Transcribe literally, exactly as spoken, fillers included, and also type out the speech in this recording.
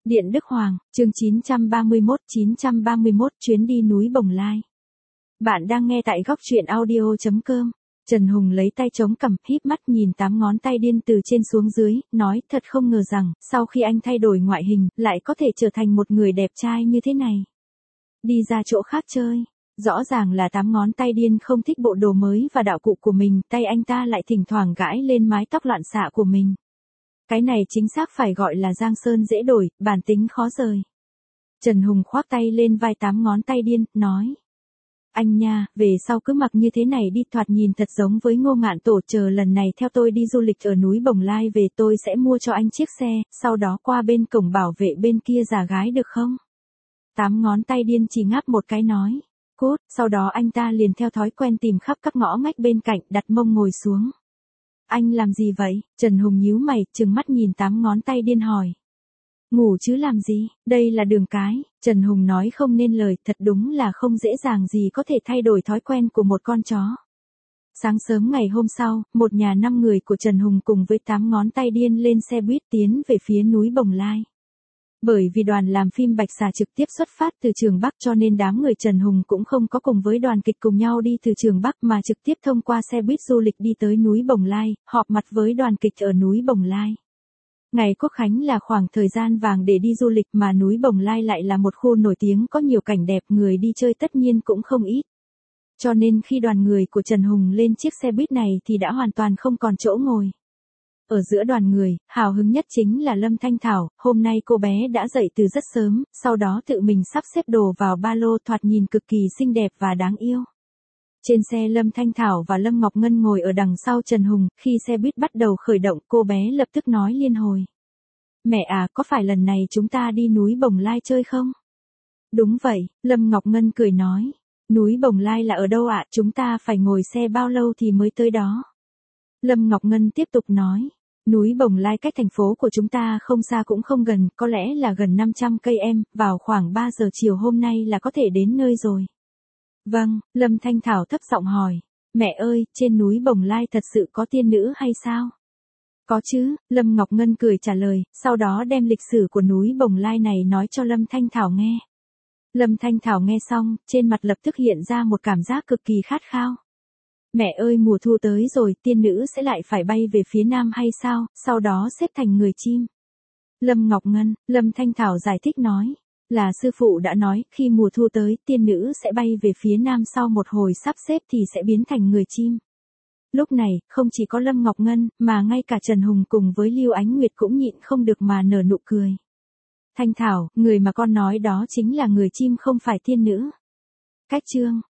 Điện Đức Hoàng, chương chín trăm ba mươi mốt, chín trăm ba mươi mốt chuyến đi núi Bồng Lai. Bạn đang nghe tại góc truyện audio chấm com. Trần Hùng lấy tay chống cằm, híp mắt nhìn tám ngón tay điên từ trên xuống dưới, nói thật không ngờ rằng, sau khi anh thay đổi ngoại hình, lại có thể trở thành một người đẹp trai như thế này. Đi ra chỗ khác chơi. Rõ ràng là tám ngón tay điên không thích bộ đồ mới và đạo cụ của mình, tay anh ta lại thỉnh thoảng gãi lên mái tóc loạn xạ của mình. Cái này chính xác phải gọi là giang sơn dễ đổi, bản tính khó rời. Trần Hùng khoác tay lên vai tám ngón tay điên, nói. Anh nha, về sau cứ mặc như thế này đi, thoạt nhìn thật giống với Ngô Ngạn Tổ. Chờ lần này theo tôi đi du lịch ở núi Bồng Lai về, tôi sẽ mua cho anh chiếc xe, sau đó qua bên cổng bảo vệ bên kia giả gái được không? Tám ngón tay điên chỉ ngáp một cái nói. Cốt, sau đó anh ta liền theo thói quen tìm khắp các ngõ ngách bên cạnh, đặt mông ngồi xuống. Anh làm gì vậy? Trần Hùng nhíu mày, trừng mắt nhìn tám ngón tay điên hỏi. Ngủ chứ làm gì, đây là đường cái. Trần Hùng nói không nên lời, thật đúng là không dễ dàng gì có thể thay đổi thói quen của một con chó. Sáng sớm ngày hôm sau, một nhà năm người của Trần Hùng cùng với tám ngón tay điên lên xe buýt tiến về phía núi Bồng Lai. Bởi vì đoàn làm phim Bạch Xà trực tiếp xuất phát từ Trường Bắc cho nên đám người Trần Hùng cũng không có cùng với đoàn kịch cùng nhau đi từ Trường Bắc mà trực tiếp thông qua xe buýt du lịch đi tới núi Bồng Lai, họp mặt với đoàn kịch ở núi Bồng Lai. Ngày Quốc Khánh là khoảng thời gian vàng để đi du lịch mà núi Bồng Lai lại là một khu nổi tiếng có nhiều cảnh đẹp, người đi chơi tất nhiên cũng không ít. Cho nên khi đoàn người của Trần Hùng lên chiếc xe buýt này thì đã hoàn toàn không còn chỗ ngồi. Ở giữa đoàn người, hào hứng nhất chính là Lâm Thanh Thảo, hôm nay cô bé đã dậy từ rất sớm, sau đó tự mình sắp xếp đồ vào ba lô, thoạt nhìn cực kỳ xinh đẹp và đáng yêu. Trên xe Lâm Thanh Thảo và Lâm Ngọc Ngân ngồi ở đằng sau Trần Hùng, khi xe buýt bắt đầu khởi động, cô bé lập tức nói liên hồi. Mẹ à, có phải lần này chúng ta đi núi Bồng Lai chơi không? Đúng vậy, Lâm Ngọc Ngân cười nói. Núi Bồng Lai là ở đâu ạ? Chúng ta phải ngồi xe bao lâu thì mới tới đó? Lâm Ngọc Ngân tiếp tục nói. Núi Bồng Lai cách thành phố của chúng ta không xa cũng không gần, có lẽ là gần năm trăm cây em, vào khoảng ba giờ chiều hôm nay là có thể đến nơi rồi. Vâng, Lâm Thanh Thảo thấp giọng hỏi. Mẹ ơi, trên núi Bồng Lai thật sự có tiên nữ hay sao? Có chứ, Lâm Ngọc Ngân cười trả lời, sau đó đem lịch sử của núi Bồng Lai này nói cho Lâm Thanh Thảo nghe. Lâm Thanh Thảo nghe xong, trên mặt lập tức hiện ra một cảm giác cực kỳ khát khao. Mẹ ơi, mùa thu tới rồi, tiên nữ sẽ lại phải bay về phía nam hay sao, sau đó xếp thành người chim. Lâm Ngọc Ngân, Lâm Thanh Thảo giải thích nói, là sư phụ đã nói, khi mùa thu tới, tiên nữ sẽ bay về phía nam, sau một hồi sắp xếp thì sẽ biến thành người chim. Lúc này, không chỉ có Lâm Ngọc Ngân, mà ngay cả Trần Hùng cùng với Lưu Ánh Nguyệt cũng nhịn không được mà nở nụ cười. Thanh Thảo, người mà con nói đó chính là người chim không phải tiên nữ. Cách chương,